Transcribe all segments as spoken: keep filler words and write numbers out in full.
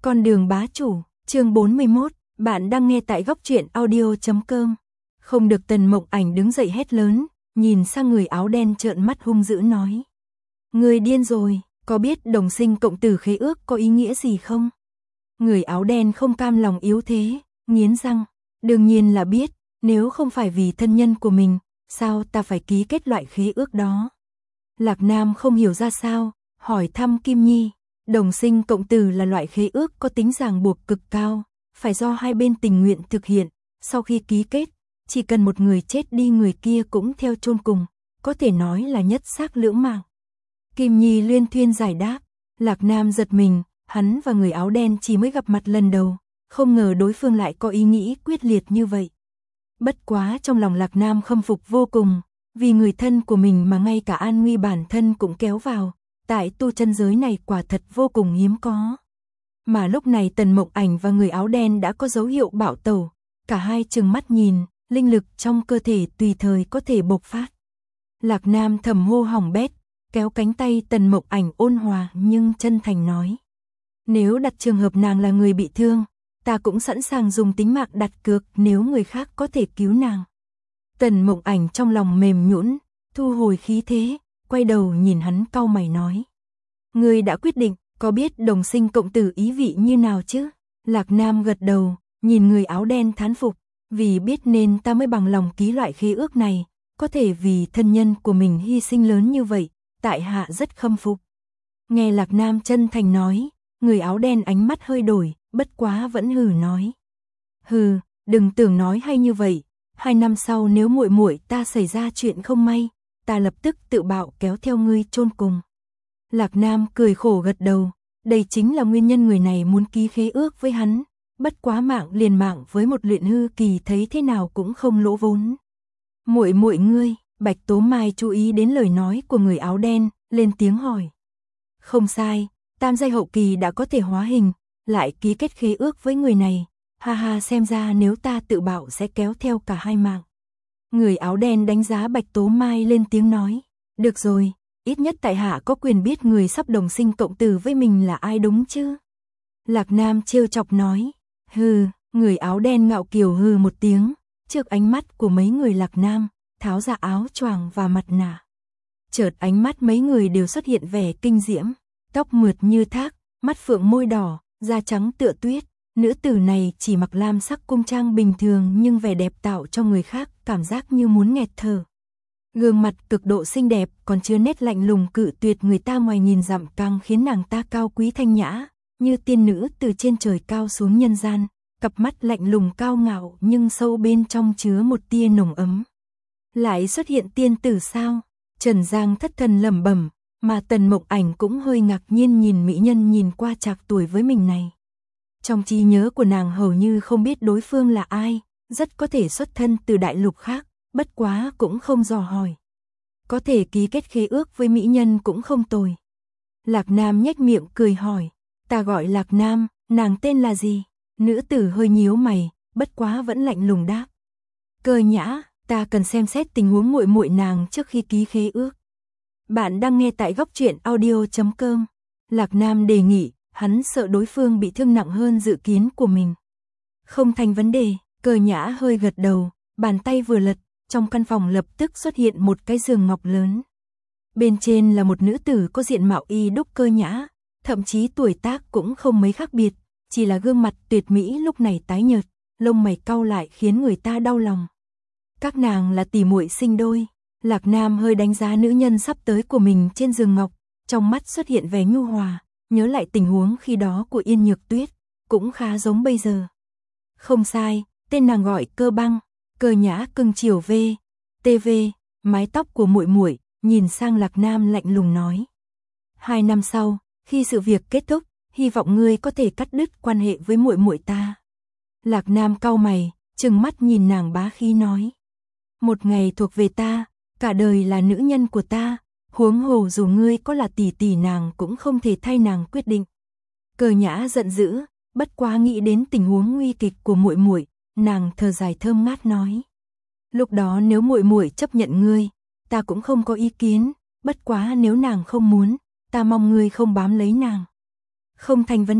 Con đường bá chủ, chương bốn mươi mốt, bạn đang nghe tại góc truyện audio chấm com. Không được, Tần Mộng Ảnh đứng dậy hét lớn, nhìn sang người áo đen trợn mắt hung dữ nói. Người điên rồi, có biết đồng sinh cộng tử khế ước có ý nghĩa gì không? Người áo đen không cam lòng yếu thế, nghiến răng. Đương nhiên là biết, nếu không phải vì thân nhân của mình, sao ta phải ký kết loại khế ước đó? Lạc Nam không hiểu ra sao, hỏi thăm Kim Nhi. Đồng sinh cộng tử là loại khế ước có tính ràng buộc cực cao, phải do hai bên tình nguyện thực hiện. Sau khi ký kết, chỉ cần một người chết đi người kia cũng theo chôn cùng, có thể nói là nhất xác lưỡng mạng. Kim Nhi luyên thuyên giải đáp. Lạc Nam giật mình, hắn và người áo đen chỉ mới gặp mặt lần đầu, không ngờ đối phương lại có ý nghĩ quyết liệt như vậy. Bất quá trong lòng Lạc Nam khâm phục vô cùng, vì người thân của mình mà ngay cả an nguy bản thân cũng kéo vào, tại tu chân giới này quả thật vô cùng hiếm có. Mà lúc này Tần Mộng Ảnh và người áo đen đã có dấu hiệu bạo tẩu, cả hai trừng mắt nhìn, linh lực trong cơ thể tùy thời có thể bộc phát. Lạc Nam thầm hô hỏng bét, kéo cánh tay Tần Mộng Ảnh ôn hòa nhưng chân thành nói. Nếu đặt trường hợp nàng là người bị thương, ta cũng sẵn sàng dùng tính mạng đặt cược nếu người khác có thể cứu nàng. Tần Mộng Ảnh trong lòng mềm nhũn, thu hồi khí thế, quay đầu nhìn hắn cau mày nói. Ngươi đã quyết định, có biết đồng sinh cộng tử ý vị như nào chứ? Lạc Nam gật đầu, nhìn người áo đen thán phục, vì biết nên ta mới bằng lòng ký loại khế ước này, có thể vì thân nhân của mình hy sinh lớn như vậy, tại hạ rất khâm phục. Nghe Lạc Nam chân thành nói, người áo đen ánh mắt hơi đổi, bất quá vẫn hừ nói. Hừ, đừng tưởng nói hay như vậy, hai năm sau nếu muội muội ta xảy ra chuyện không may, ta lập tức tự bạo kéo theo ngươi chôn cùng. Lạc Nam cười khổ gật đầu, đây chính là nguyên nhân người này muốn ký khế ước với hắn, bất quá mạng liền mạng với một luyện hư kỳ thấy thế nào cũng không lỗ vốn. Muội muội ngươi, Bạch Tố Mai chú ý đến lời nói của người áo đen, lên tiếng hỏi. Không sai, tam giai hậu kỳ đã có thể hóa hình, lại ký kết khế ước với người này, ha ha, xem ra nếu ta tự bạo sẽ kéo theo cả hai mạng. Người áo đen đánh giá Bạch Tố Mai lên tiếng nói, được rồi, ít nhất tại hạ có quyền biết người sắp đồng sinh cộng tử với mình là ai đúng chứ? Lạc Nam trêu chọc nói, hừ, người áo đen ngạo kiều hừ một tiếng, trước ánh mắt của mấy người Lạc Nam, tháo ra áo choàng và mặt nạ. Chợt ánh mắt mấy người đều xuất hiện vẻ kinh diễm, tóc mượt như thác, mắt phượng môi đỏ, da trắng tựa tuyết. Nữ tử này chỉ mặc lam sắc cung trang bình thường nhưng vẻ đẹp tạo cho người khác cảm giác như muốn nghẹt thở. Gương mặt cực độ xinh đẹp còn chứa nét lạnh lùng cự tuyệt người ta ngoài nhìn dặm, càng khiến nàng ta cao quý thanh nhã, như tiên nữ từ trên trời cao xuống nhân gian, cặp mắt lạnh lùng cao ngạo nhưng sâu bên trong chứa một tia nồng ấm. Lại xuất hiện tiên tử sao? Trần Giang thất thần lẩm bẩm, mà Tần Mộng Ảnh cũng hơi ngạc nhiên nhìn mỹ nhân nhìn qua trạc tuổi với mình này. Trong trí nhớ của nàng hầu như không biết đối phương là ai, rất có thể xuất thân từ đại lục khác, bất quá cũng không dò hỏi. Có thể ký kết khế ước với mỹ nhân cũng không tồi. Lạc Nam nhếch miệng cười hỏi, ta gọi Lạc Nam, nàng tên là gì? Nữ tử hơi nhíu mày, bất quá vẫn lạnh lùng đáp. Cơ Nhã, ta cần xem xét tình huống muội muội nàng trước khi ký khế ước. Bạn đang nghe tại góc truyện audio chấm com. Lạc Nam đề nghị, hắn sợ đối phương bị thương nặng hơn dự kiến của mình. Không thành vấn đề, Cơ Nhã hơi gật đầu, bàn tay vừa lật, trong căn phòng lập tức xuất hiện một cái giường ngọc lớn. Bên trên là một nữ tử có diện mạo y đúc Cơ Nhã, thậm chí tuổi tác cũng không mấy khác biệt, chỉ là gương mặt tuyệt mỹ lúc này tái nhợt, lông mày cau lại khiến người ta đau lòng. Các nàng là tỷ muội sinh đôi. Lạc Nam hơi đánh giá nữ nhân sắp tới của mình trên giường ngọc, trong mắt xuất hiện vẻ nhu hòa, nhớ lại tình huống khi đó của Yên Nhược Tuyết, cũng khá giống bây giờ. Không sai, tên nàng gọi Cơ Băng. Cơ Nhã cưng chiều v, tv, mái tóc của muội muội, nhìn sang Lạc Nam lạnh lùng nói. Hai năm sau, khi sự việc kết thúc, hy vọng ngươi có thể cắt đứt quan hệ với muội muội ta. Lạc Nam cau mày, trừng mắt nhìn nàng bá khí nói. Một ngày thuộc về ta, cả đời là nữ nhân của ta, huống hồ dù ngươi có là tỷ tỷ nàng cũng không thể thay nàng quyết định. Cơ Nhã giận dữ, bất quá nghĩ đến tình huống nguy kịch của muội muội, nàng thở dài thơm ngát nói. Lúc đó nếu muội muội chấp nhận ngươi, ta cũng không có ý kiến, bất quá nếu nàng không muốn, ta mong ngươi không bám lấy nàng. Không thành vấn đề,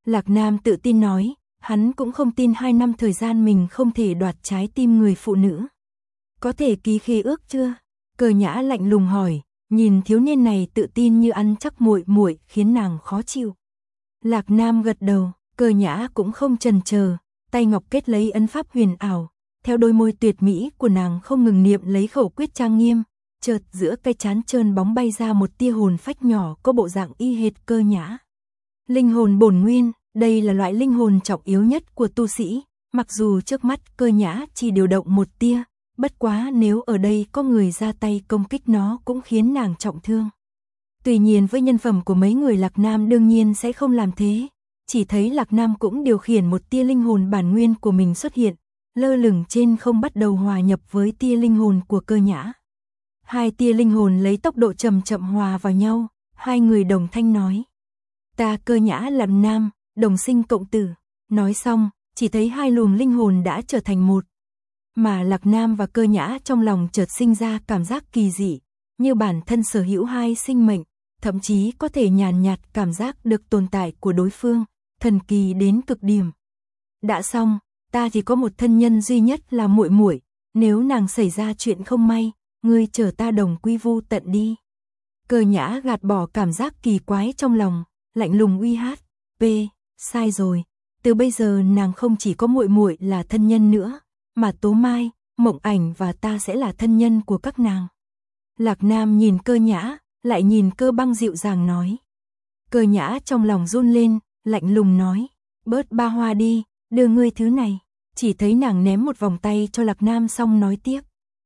Lạc Nam tự tin nói, hắn cũng không tin hai năm thời gian mình không thể đoạt trái tim người phụ nữ. Có thể ký khế ước chưa? Cơ Nhã lạnh lùng hỏi, nhìn thiếu niên này tự tin như ăn chắc muội muội khiến nàng khó chịu. Lạc Nam gật đầu, Cơ Nhã cũng không chần chờ, tay ngọc kết lấy ấn pháp huyền ảo, theo đôi môi tuyệt mỹ của nàng không ngừng niệm lấy khẩu quyết trang nghiêm, chợt giữa cái trán trơn bóng bay ra một tia hồn phách nhỏ có bộ dạng y hệt Cơ Nhã. Linh hồn bổn nguyên, đây là loại linh hồn trọng yếu nhất của tu sĩ, mặc dù trước mắt Cơ Nhã chỉ điều động một tia, bất quá nếu ở đây có người ra tay công kích nó cũng khiến nàng trọng thương. Tuy nhiên với nhân phẩm của mấy người Lạc Nam đương nhiên sẽ không làm thế, chỉ thấy Lạc Nam cũng điều khiển một tia linh hồn bản nguyên của mình xuất hiện, lơ lửng trên không bắt đầu hòa nhập với tia linh hồn của Cơ Nhã. Hai tia linh hồn lấy tốc độ chậm chậm hòa vào nhau, hai người đồng thanh nói. Ta Cơ Nhã Lạc Nam, đồng sinh cộng tử. Nói xong, chỉ thấy hai luồng linh hồn đã trở thành một. Mà Lạc Nam và Cơ Nhã trong lòng chợt sinh ra cảm giác kỳ dị, như bản thân sở hữu hai sinh mệnh, thậm chí có thể nhàn nhạt cảm giác được tồn tại của đối phương, thần kỳ đến cực điểm. Đã xong, ta chỉ có một thân nhân duy nhất là muội muội, nếu nàng xảy ra chuyện không may, ngươi chở ta đồng quy vu tận đi. Cơ Nhã gạt bỏ cảm giác kỳ quái trong lòng, lạnh lùng uy hát, "P, sai rồi, từ bây giờ nàng không chỉ có muội muội là thân nhân nữa, mà Tố Mai, Mộng Ảnh và ta sẽ là thân nhân của các nàng." Lạc Nam nhìn Cơ Nhã, lại nhìn Cơ Băng dịu dàng nói. Cơ Nhã trong lòng run lên, lạnh lùng nói, "Bớt ba hoa đi, đưa ngươi thứ này." Chỉ thấy nàng ném một vòng tay cho Lạc Nam xong nói tiếp.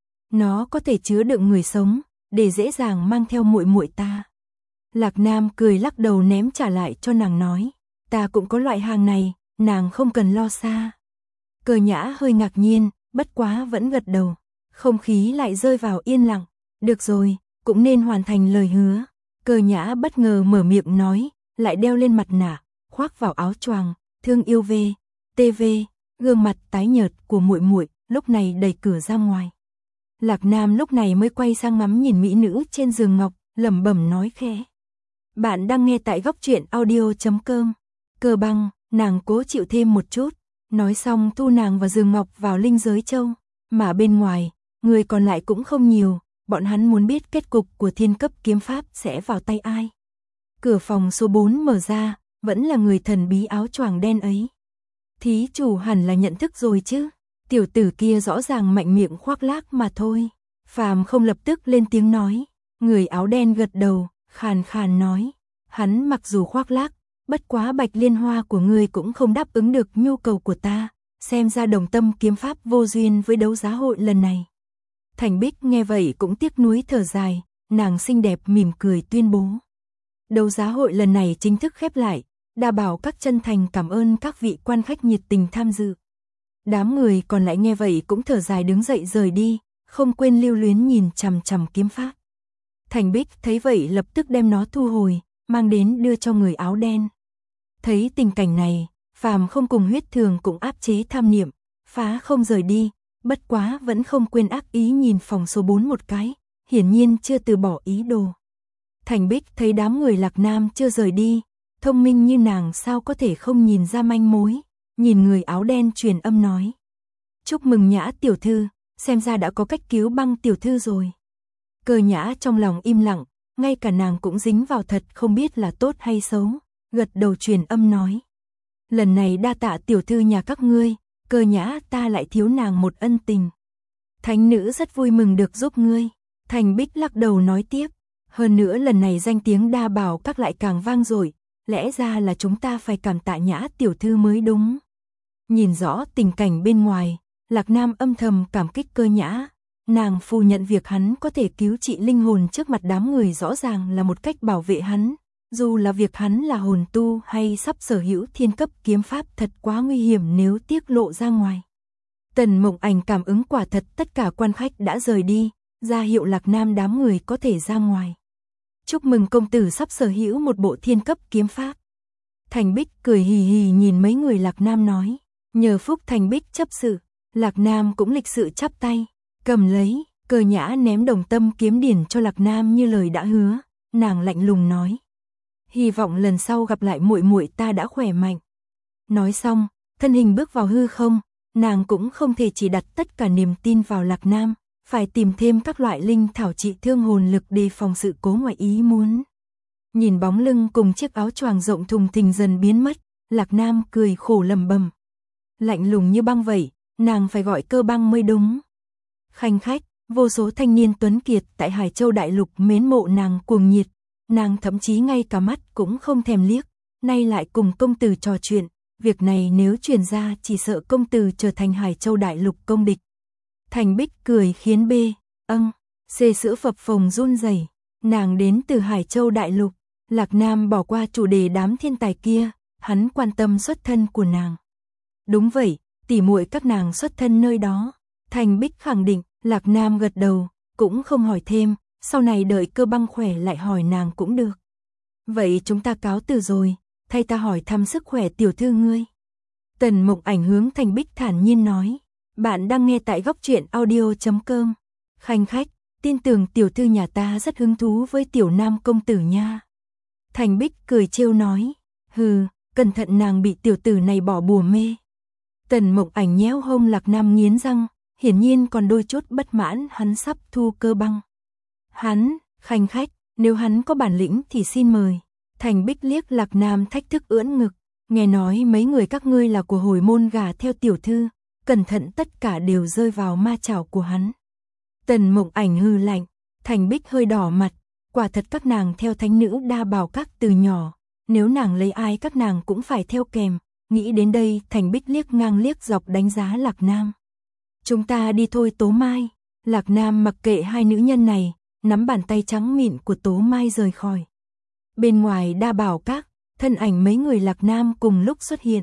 "Nó có thể chứa đựng người sống, để dễ dàng mang theo muội muội ta." Lạc Nam cười lắc đầu ném trả lại cho nàng nói, "Ta cũng có loại hàng này, nàng không cần lo xa." Cơ Nhã hơi ngạc nhiên, bất quá vẫn gật đầu. Không khí lại rơi vào yên lặng. Được rồi, cũng nên hoàn thành lời hứa. Cơ Nhã bất ngờ mở miệng nói, lại đeo lên mặt nạ, khoác vào áo choàng, thương yêu về, tê vê, gương mặt tái nhợt của muội muội lúc này đẩy cửa ra ngoài. Lạc Nam lúc này mới quay sang ngắm nhìn mỹ nữ trên giường ngọc, lẩm bẩm nói khẽ. Bạn đang nghe tại góc truyện audio chấm com. Cơ Băng, nàng cố chịu thêm một chút. Nói xong thu nàng và giường ngọc vào linh giới châu. Mà bên ngoài, người còn lại cũng không nhiều. Bọn hắn muốn biết kết cục của thiên cấp kiếm pháp sẽ vào tay ai. Cửa phòng số bốn mở ra, vẫn là người thần bí áo choàng đen ấy. Thí chủ hẳn là nhận thức rồi chứ. Tiểu tử kia rõ ràng mạnh miệng khoác lác mà thôi. Phàm không lập tức lên tiếng nói. Người áo đen gật đầu, khàn khàn nói. Hắn mặc dù khoác lác, bất quá Bạch Liên Hoa của ngươi cũng không đáp ứng được nhu cầu của ta. Xem ra đồng tâm kiếm pháp vô duyên với đấu giá hội lần này. Thành Bích nghe vậy cũng tiếc nuối thở dài, nàng xinh đẹp mỉm cười tuyên bố. Đấu giá hội lần này chính thức khép lại, Đa Bảo các chân thành cảm ơn các vị quan khách nhiệt tình tham dự. Đám người còn lại nghe vậy cũng thở dài đứng dậy rời đi, không quên lưu luyến nhìn chằm chằm kiếm pháp. Thành Bích thấy vậy lập tức đem nó thu hồi, mang đến đưa cho người áo đen. Thấy tình cảnh này, Phàm không cùng Huyết Thường cũng áp chế tham niệm, phá không rời đi, bất quá vẫn không quên ác ý nhìn phòng số bốn một cái, hiển nhiên chưa từ bỏ ý đồ. Thành Bích thấy đám người Lạc Nam chưa rời đi, thông minh như nàng sao có thể không nhìn ra manh mối, nhìn người áo đen truyền âm nói. Chúc mừng Nhã tiểu thư, xem ra đã có cách cứu Băng tiểu thư rồi. Cơ Nhã trong lòng im lặng, ngay cả nàng cũng dính vào thật không biết là tốt hay xấu, gật đầu truyền âm nói. Lần này đa tạ tiểu thư nhà các ngươi, Cơ Nhã ta lại thiếu nàng một ân tình. Thánh nữ rất vui mừng được giúp ngươi. Thành Bích lắc đầu nói tiếp. Hơn nữa lần này danh tiếng Đa Bảo các lại càng vang dội, lẽ ra là chúng ta phải cảm tạ Nhã tiểu thư mới đúng. Nhìn rõ tình cảnh bên ngoài, Lạc Nam âm thầm cảm kích Cơ Nhã. Nàng phủ nhận việc hắn có thể cứu trị linh hồn trước mặt đám người rõ ràng là một cách bảo vệ hắn. Dù là việc hắn là hồn tu hay sắp sở hữu thiên cấp kiếm pháp thật quá nguy hiểm nếu tiết lộ ra ngoài. Tần Mộng Ảnh cảm ứng quả thật tất cả quan khách đã rời đi, ra hiệu Lạc Nam đám người có thể ra ngoài. Chúc mừng công tử sắp sở hữu một bộ thiên cấp kiếm pháp. Thành Bích cười hì hì nhìn mấy người Lạc Nam nói. Nhờ phúc Thành Bích chấp sự, Lạc Nam cũng lịch sự chắp tay, cầm lấy, Cơ Nhã ném đồng tâm kiếm điển cho Lạc Nam như lời đã hứa, nàng lạnh lùng nói. Hy vọng lần sau gặp lại muội muội ta đã khỏe mạnh. Nói xong, thân hình bước vào hư không, nàng cũng không thể chỉ đặt tất cả niềm tin vào Lạc Nam, phải tìm thêm các loại linh thảo trị thương hồn lực đề phòng sự cố ngoại ý muốn. Nhìn bóng lưng cùng chiếc áo choàng rộng thùng thình dần biến mất, Lạc Nam cười khổ lầm bầm. Lạnh lùng như băng vậy, nàng phải gọi Cơ Băng mới đúng. Khanh khách, vô số thanh niên tuấn kiệt tại Hải Châu Đại Lục mến mộ nàng cuồng nhiệt, nàng thậm chí ngay cả mắt cũng không thèm liếc, nay lại cùng công tử trò chuyện, việc này nếu truyền ra chỉ sợ công tử trở thành Hải Châu Đại Lục công địch. Thành Bích cười khiến B, âng, xê sữa phập phồng run rẩy, nàng đến từ Hải Châu Đại Lục, Lạc Nam bỏ qua chủ đề đám thiên tài kia, hắn quan tâm xuất thân của nàng. Đúng vậy, tỉ muội các nàng xuất thân nơi đó. Thành Bích khẳng định, Lạc Nam gật đầu, cũng không hỏi thêm, sau này đợi Cơ Băng khỏe lại hỏi nàng cũng được. Vậy chúng ta cáo từ rồi, thay ta hỏi thăm sức khỏe tiểu thư ngươi. Tần Mục Ảnh hướng Thành Bích thản nhiên nói, bạn đang nghe tại góc truyện audio chấm com. Khanh khách, tin tưởng tiểu thư nhà ta rất hứng thú với tiểu nam công tử nha. Thành Bích cười trêu nói, hừ, cẩn thận nàng bị tiểu tử này bỏ bùa mê. Tần Mục Ảnh nhéo hông Lạc Nam nghiến răng, hiển nhiên còn đôi chút bất mãn hắn sắp thu Cơ Băng. Hắn, khanh khách, nếu hắn có bản lĩnh thì xin mời. Thành Bích liếc Lạc Nam thách thức ưỡn ngực, nghe nói mấy người các ngươi là của hồi môn gà theo tiểu thư, cẩn thận tất cả đều rơi vào ma chảo của hắn. Tần Mục Ảnh hừ lạnh, Thành Bích hơi đỏ mặt, quả thật các nàng theo thánh nữ Đa Bảo Các từ nhỏ, nếu nàng lấy ai các nàng cũng phải theo kèm. Nghĩ đến đây, Thành Bích liếc ngang liếc dọc đánh giá Lạc Nam. Chúng ta đi thôi Tố Mai. Lạc Nam mặc kệ hai nữ nhân này, nắm bàn tay trắng mịn của Tố Mai rời khỏi. Bên ngoài Đa Bảo Các, thân ảnh mấy người Lạc Nam cùng lúc xuất hiện.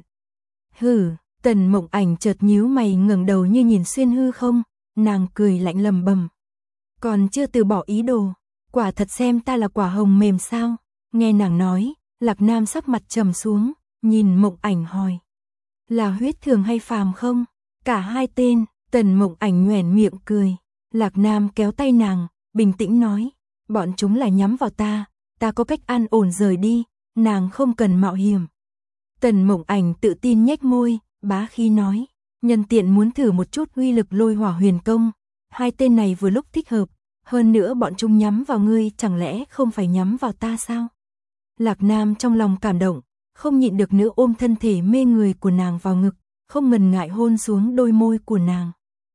Hừ, Tần Mục Ảnh chợt nhíu mày ngẩng đầu như nhìn xuyên hư không, nàng cười lạnh lầm bầm. Còn chưa từ bỏ ý đồ, quả thật xem ta là quả hồng mềm sao? Nghe nàng nói, Lạc Nam sắc mặt trầm xuống, nhìn Mục Ảnh hỏi. Là huyết thường hay phàm không? Cả hai tên, Tần Mục Ảnh nhoẻn miệng cười. Lạc Nam kéo tay nàng, bình tĩnh nói. Bọn chúng là nhắm vào ta, ta có cách an ổn rời đi, nàng không cần mạo hiểm. Tần Mục Ảnh tự tin nhếch môi, bá khí nói. Nhân tiện muốn thử một chút uy lực lôi hỏa huyền công. Hai tên này vừa lúc thích hợp, hơn nữa bọn chúng nhắm vào ngươi chẳng lẽ không phải nhắm vào ta sao? Lạc Nam trong lòng cảm động, không nhịn được nữa ôm thân thể mê người của nàng vào ngực, không ngần ngại hôn xuống đôi môi của nàng.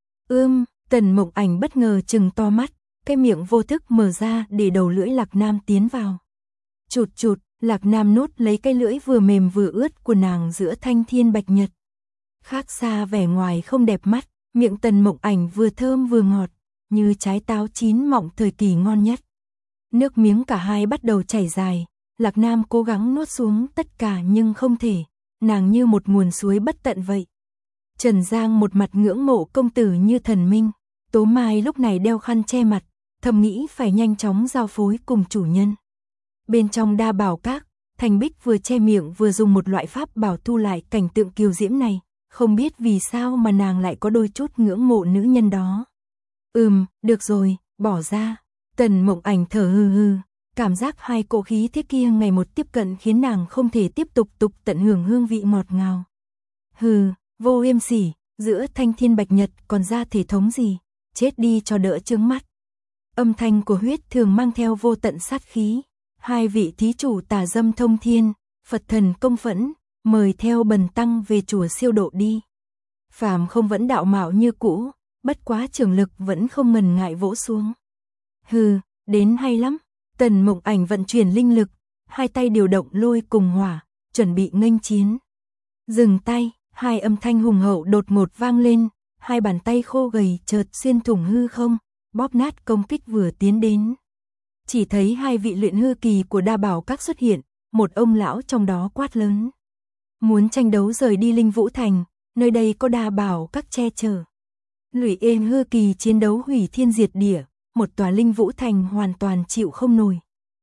Ưm, Tần Mục Ảnh bất ngờ trừng to mắt, cái miệng vô thức mở ra để đầu lưỡi Lạc Nam tiến vào. Chụt chụt, Lạc Nam nốt lấy cái lưỡi vừa mềm vừa ướt của nàng giữa thanh thiên bạch nhật. Khác xa vẻ ngoài không đẹp mắt, miệng Tần Mục Ảnh vừa thơm vừa ngọt, như trái táo chín mọng thời kỳ ngon nhất. Nước miếng cả hai bắt đầu chảy dài, Lạc Nam cố gắng nuốt xuống tất cả nhưng không thể, nàng như một nguồn suối bất tận vậy. Trần Giang một mặt ngưỡng mộ công tử như thần minh, Tố Mai lúc này đeo khăn che mặt, thầm nghĩ phải nhanh chóng giao phối cùng chủ nhân. Bên trong Đa Bảo Các, Thành Bích vừa che miệng vừa dùng một loại pháp bảo thu lại cảnh tượng kiều diễm này, không biết vì sao mà nàng lại có đôi chút ngưỡng mộ nữ nhân đó. Ừm, được rồi, bỏ ra. Tần Mục Ảnh thở hừ hừ, cảm giác hai cỗ khí thế kia ngày một tiếp cận khiến nàng không thể tiếp tục tục tận hưởng hương vị ngọt ngào. Hừ, vô yêm sỉ, giữa thanh thiên bạch nhật còn ra thể thống gì, chết đi cho đỡ chướng mắt. Âm thanh của huyết thường mang theo vô tận sát khí. Hai vị thí chủ tà dâm thông thiên, Phật thần công phẫn, mời theo bần tăng về chùa siêu độ đi. Phàm không vẫn đạo mạo như cũ, bất quá trường lực vẫn không ngần ngại vỗ xuống. Hừ, đến hay lắm. Tần Mục Ảnh vận chuyển linh lực, hai tay điều động lôi cùng hỏa, chuẩn bị nghênh chiến. Dừng tay, hai âm thanh hùng hậu đột ngột vang lên, hai bàn tay khô gầy chợt xuyên thủng hư không, bóp nát công kích vừa tiến đến. Chỉ thấy hai vị luyện hư kỳ của Đa Bảo Các xuất hiện, một ông lão trong đó quát lớn. Muốn tranh đấu rời đi Linh Vũ Thành, nơi đây có Đa Bảo Các che chở. Luyện êm hư kỳ chiến đấu hủy thiên diệt địa, một tòa Linh Vũ Thành hoàn toàn chịu không nổi.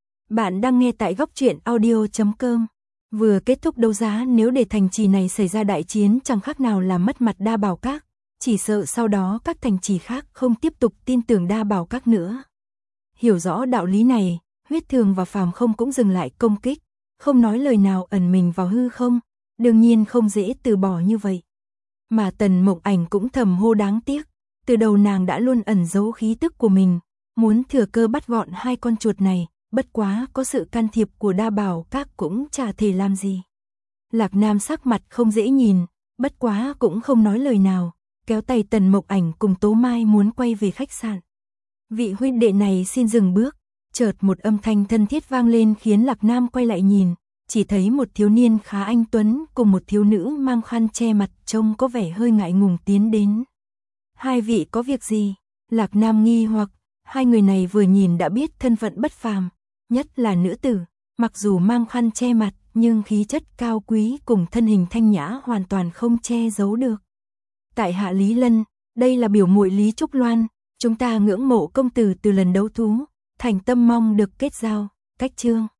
Bạn đang nghe tại góc truyện audio chấm com. Vừa kết thúc đấu giá, nếu để thành trì này xảy ra đại chiến chẳng khác nào là mất mặt Đa Bảo Các, chỉ sợ sau đó các thành trì khác không tiếp tục tin tưởng Đa Bảo Các nữa. Hiểu rõ đạo lý này, huyết thường và phàm không cũng dừng lại công kích, không nói lời nào ẩn mình vào hư không, đương nhiên không dễ từ bỏ như vậy. Mà Tần Mộng Ảnh cũng thầm hô đáng tiếc, từ đầu nàng đã luôn ẩn giấu khí tức của mình, muốn thừa cơ bắt gọn hai con chuột này, bất quá có sự can thiệp của Đa Bảo Các cũng chả thể làm gì. Lạc Nam sắc mặt không dễ nhìn, bất quá cũng không nói lời nào, kéo tay Tần Mộng Ảnh cùng Tố Mai muốn quay về khách sạn. Vị huynh đệ này xin dừng bước, chợt một âm thanh thân thiết vang lên khiến Lạc Nam quay lại nhìn, chỉ thấy một thiếu niên khá anh tuấn cùng một thiếu nữ mang khăn che mặt trông có vẻ hơi ngại ngùng tiến đến. Hai vị có việc gì? Lạc Nam nghi hoặc, hai người này vừa nhìn đã biết thân phận bất phàm, nhất là nữ tử, mặc dù mang khăn che mặt nhưng khí chất cao quý cùng thân hình thanh nhã hoàn toàn không che giấu được. Tại hạ Lý Lân, đây là biểu muội Lý Trúc Loan, chúng ta ngưỡng mộ công tử từ lần đấu thú, thành tâm mong được kết giao, cách chương.